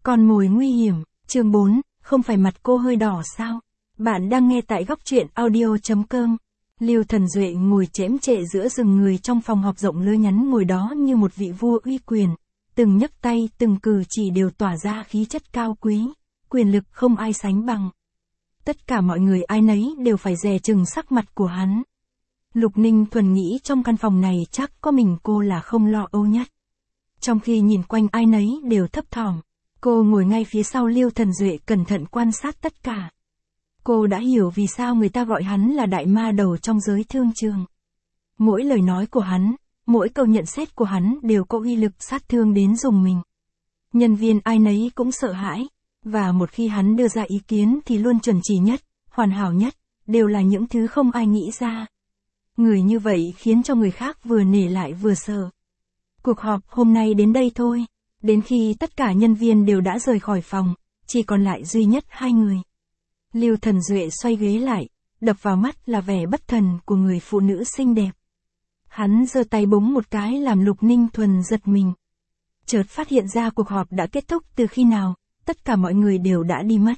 Con mồi nguy hiểm, chương 4, không phải mặt cô hơi đỏ sao? Bạn đang nghe tại góc truyện audio.com. Lưu Thần Duệ ngồi chễm chệ giữa rừng người trong phòng họp rộng lơ nhắn ngồi đó như một vị vua uy quyền. Từng nhấc tay, từng cử chỉ đều tỏa ra khí chất cao quý, quyền lực không ai sánh bằng. Tất cả mọi người ai nấy đều phải dè chừng sắc mặt của hắn. Lục Ninh Thuần nghĩ trong căn phòng này chắc có mình cô là không lo âu nhất. Trong khi nhìn quanh ai nấy đều thấp thỏm, cô ngồi ngay phía sau Lưu Thần Duệ cẩn thận quan sát tất cả. Cô đã hiểu vì sao người ta gọi hắn là đại ma đầu trong giới thương trường. Mỗi lời nói của hắn, mỗi câu nhận xét của hắn đều có uy lực sát thương đến dùng mình. Nhân viên ai nấy cũng sợ hãi, và một khi hắn đưa ra ý kiến thì luôn chuẩn chỉ nhất, hoàn hảo nhất, đều là những thứ không ai nghĩ ra. Người như vậy khiến cho người khác vừa nể lại vừa sợ. Cuộc họp hôm nay đến đây thôi, đến khi tất cả nhân viên đều đã rời khỏi phòng, chỉ còn lại duy nhất hai người. Lưu Thần Duệ xoay ghế lại, đập vào mắt là vẻ bất thần của người phụ nữ xinh đẹp. Hắn giơ tay búng một cái làm Lục Ninh Thuần giật mình. Chợt phát hiện ra cuộc họp đã kết thúc từ khi nào, tất cả mọi người đều đã đi mất.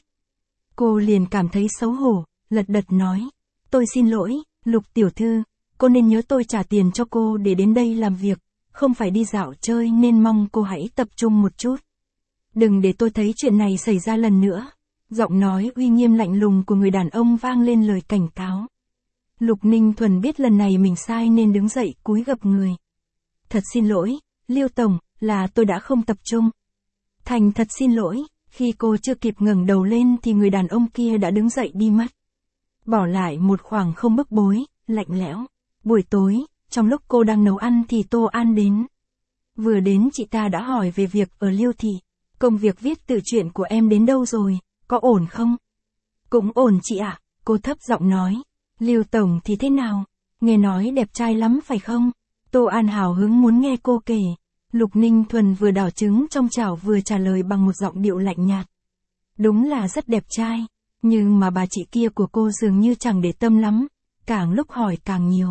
Cô liền cảm thấy xấu hổ, lật đật nói, tôi xin lỗi, Lục tiểu thư, cô nên nhớ tôi trả tiền cho cô để đến đây làm việc, không phải đi dạo chơi nên mong cô hãy tập trung một chút. Đừng để tôi thấy chuyện này xảy ra lần nữa. Giọng nói uy nghiêm lạnh lùng của người đàn ông vang lên lời cảnh cáo. Lục Ninh Thuần biết lần này mình sai nên đứng dậy cúi gập người. Thật xin lỗi, Lưu Tổng, là tôi đã không tập trung. Thành thật xin lỗi, khi cô chưa kịp ngẩng đầu lên thì người đàn ông kia đã đứng dậy đi mất. Bỏ lại một khoảng không bức bối, lạnh lẽo. Buổi tối, trong lúc cô đang nấu ăn thì Tô An đến. Vừa đến chị ta đã hỏi về việc ở Liêu Thị. Công việc viết tự truyện của em đến đâu rồi, có ổn không? Cũng ổn chị ạ, cô thấp giọng nói. Lưu Tổng thì thế nào? Nghe nói đẹp trai lắm phải không? Tô An hào hứng muốn nghe cô kể. Lục Ninh Thuần vừa đảo trứng trong chảo vừa trả lời bằng một giọng điệu lạnh nhạt. Đúng là rất đẹp trai, nhưng mà bà chị kia của cô dường như chẳng để tâm lắm, càng lúc hỏi càng nhiều.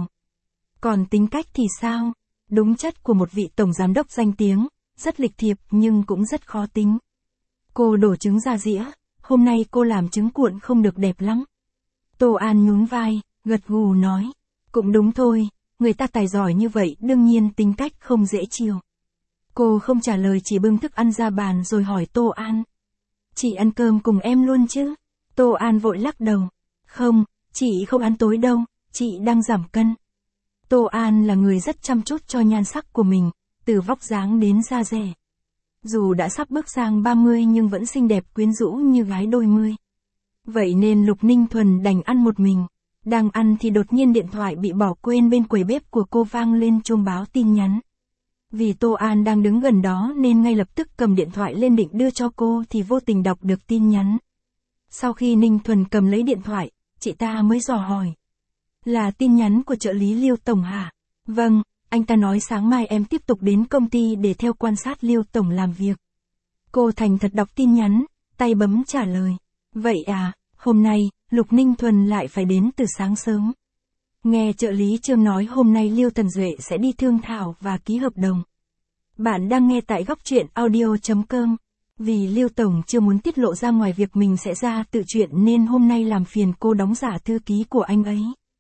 Còn tính cách thì sao? Đúng chất của một vị tổng giám đốc danh tiếng, rất lịch thiệp nhưng cũng rất khó tính. Cô đổ trứng ra dĩa, hôm nay cô làm trứng cuộn không được đẹp lắm. Tô An nhún vai, gật gù nói, cũng đúng thôi, người ta tài giỏi như vậy đương nhiên tính cách không dễ chiều. Cô không trả lời chỉ bưng thức ăn ra bàn rồi hỏi Tô An. Chị ăn cơm cùng em luôn chứ? Tô An vội lắc đầu. Không, chị không ăn tối đâu, chị đang giảm cân. Tô An là người rất chăm chút cho nhan sắc của mình, từ vóc dáng đến da dẻ. Dù đã sắp bước sang 30 nhưng vẫn xinh đẹp quyến rũ như gái đôi mươi. Vậy nên Lục Ninh Thuần đành ăn một mình. Đang ăn thì đột nhiên điện thoại bị bỏ quên bên quầy bếp của cô vang lên chuông báo tin nhắn. Vì Tô An đang đứng gần đó nên ngay lập tức cầm điện thoại lên định đưa cho cô thì vô tình đọc được tin nhắn. Sau khi Ninh Thuần cầm lấy điện thoại, chị ta mới dò hỏi. Là tin nhắn của trợ lý Lưu Tổng hả? Vâng, anh ta nói sáng mai em tiếp tục đến công ty để theo quan sát Lưu Tổng làm việc. Cô thành thật đọc tin nhắn, tay bấm trả lời. Vậy à, hôm nay, Lục Ninh Thuần lại phải đến từ sáng sớm. Nghe trợ lý Trương nói hôm nay Lưu Thần Duệ sẽ đi thương thảo và ký hợp đồng. Bạn đang nghe tại góc truyện audio.com. Vì Lưu Tổng chưa muốn tiết lộ ra ngoài việc mình sẽ ra tự truyện nên hôm nay làm phiền cô đóng giả thư ký của anh ấy.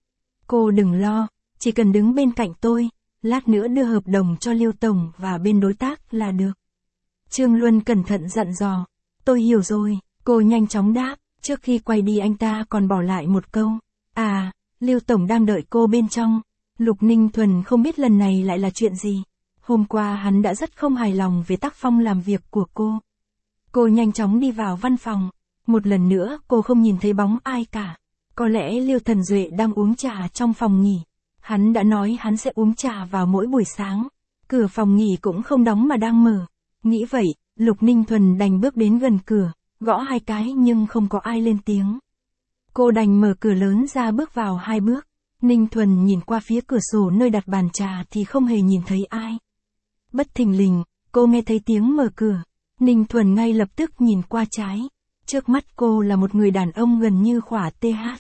Cô đừng lo, chỉ cần đứng bên cạnh tôi, lát nữa đưa hợp đồng cho Lưu Tổng và bên đối tác là được. Trương Luân cẩn thận dặn dò. Tôi hiểu rồi, cô nhanh chóng đáp, trước khi quay đi anh ta còn bỏ lại một câu. À, Lưu Tổng đang đợi cô bên trong. Lục Ninh Thuần không biết lần này lại là chuyện gì. Hôm qua hắn đã rất không hài lòng về tác phong làm việc của cô. Cô nhanh chóng đi vào văn phòng. Một lần nữa cô không nhìn thấy bóng ai cả. Có lẽ Lưu Thần Duệ đang uống trà trong phòng nghỉ. Hắn đã nói hắn sẽ uống trà vào mỗi buổi sáng. Cửa phòng nghỉ cũng không đóng mà đang mở. Nghĩ vậy, Lục Ninh Thuần đành bước đến gần cửa, gõ hai cái nhưng không có ai lên tiếng. Cô đành mở cửa lớn ra bước vào hai bước. Ninh Thuần nhìn qua phía cửa sổ nơi đặt bàn trà thì không hề nhìn thấy ai. Bất thình lình, cô nghe thấy tiếng mở cửa. Ninh Thuần ngay lập tức nhìn qua trái. Trước mắt cô là một người đàn ông gần như khỏa TH.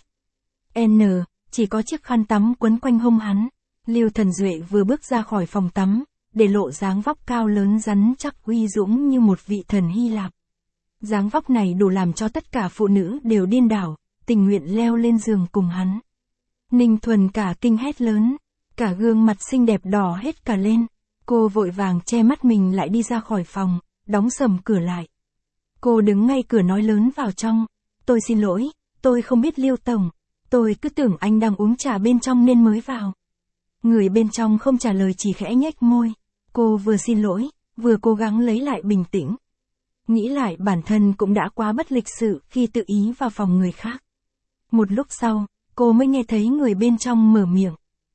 Chỉ có chiếc khăn tắm quấn quanh hông hắn. Lưu Thần Duệ vừa bước ra khỏi phòng tắm, để lộ dáng vóc cao lớn rắn chắc uy dũng như một vị thần Hy Lạp. Dáng vóc này đủ làm cho tất cả phụ nữ đều điên đảo, tình nguyện leo lên giường cùng hắn. Ninh Thuần cả kinh hét lớn, cả gương mặt xinh đẹp đỏ hết cả lên. Cô vội vàng che mắt mình lại đi ra khỏi phòng, đóng sầm cửa lại. Cô đứng ngay cửa nói lớn vào trong, tôi xin lỗi, tôi không biết Lưu Tổng, tôi cứ tưởng anh đang uống trà bên trong nên mới vào. Người bên trong không trả lời chỉ khẽ nhếch môi, cô vừa xin lỗi, vừa cố gắng lấy lại bình tĩnh. Nghĩ lại bản thân cũng đã quá bất lịch sự khi tự ý vào phòng người khác. Một lúc sau, cô mới nghe thấy người bên trong mở miệng.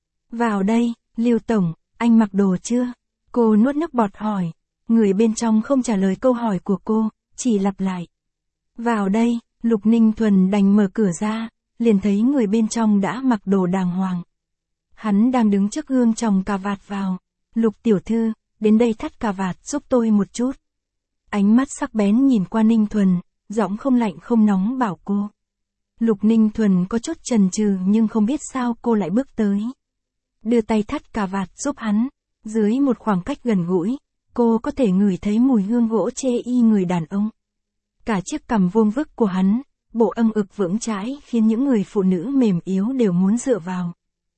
Vào đây, Lưu Tổng, anh mặc đồ chưa? Cô nuốt nước bọt hỏi. Người bên trong không trả lời câu hỏi của cô, chỉ lặp lại. Vào đây, Lục Ninh Thuần đành mở cửa ra, liền thấy người bên trong đã mặc đồ đàng hoàng. Hắn đang đứng trước gương chồng cà vạt vào. Lục tiểu thư, đến đây thắt cà vạt giúp tôi một chút. Ánh mắt sắc bén nhìn qua Ninh Thuần, giọng không lạnh không nóng bảo cô. Lục Ninh Thuần có chút chần chừ nhưng không biết sao cô lại bước tới. Đưa tay thắt cà vạt giúp hắn, dưới một khoảng cách gần gũi, cô có thể ngửi thấy mùi hương gỗ chê y người đàn ông. Cả chiếc cằm vuông vức của hắn, bộ âng ực vững chãi khiến những người phụ nữ mềm yếu đều muốn dựa vào.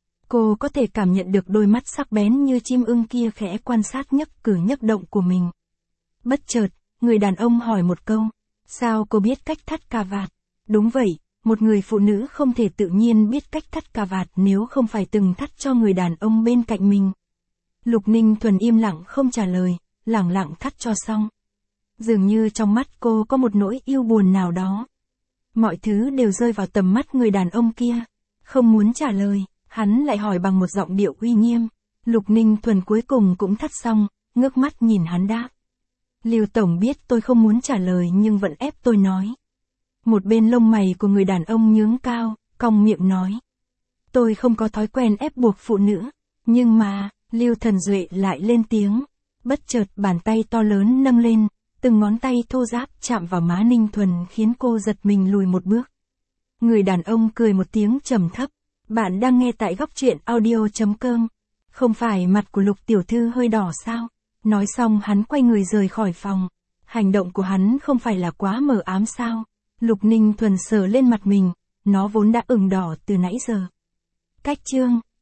Cô có thể cảm nhận được đôi mắt sắc bén như chim ưng kia khẽ quan sát nhấc cử nhấc động của mình. Bất chợt, người đàn ông hỏi một câu, sao cô biết cách thắt cà vạt? Đúng vậy, một người phụ nữ không thể tự nhiên biết cách thắt cà vạt nếu không phải từng thắt cho người đàn ông bên cạnh mình. Lục Ninh Thuần im lặng không trả lời, lẳng lặng thắt cho xong. Dường như trong mắt cô có một nỗi yêu buồn nào đó. Mọi thứ đều rơi vào tầm mắt người đàn ông kia. Không muốn trả lời, hắn lại hỏi bằng một giọng điệu uy nghiêm. Lục Ninh Thuần cuối cùng cũng thắt xong, ngước mắt nhìn hắn đáp. Lưu Tổng biết tôi không muốn trả lời nhưng vẫn ép tôi nói. Một bên lông mày của người đàn ông nhướng cao, cong miệng nói. Tôi không có thói quen ép buộc phụ nữ, nhưng mà, Lưu Thần Duệ lại lên tiếng. Bất chợt bàn tay to lớn nâng lên, từng ngón tay thô ráp chạm vào má Ninh Thuần khiến cô giật mình lùi một bước. Người đàn ông cười một tiếng trầm thấp. Bạn đang nghe tại góc truyện audio.com. Không phải mặt của Lục tiểu thư hơi đỏ sao? Nói xong hắn quay người rời khỏi phòng. Hành động của hắn không phải là quá mờ ám sao? Lục Ninh Thuần sờ lên mặt mình, nó vốn đã ửng đỏ từ nãy giờ. Cách chương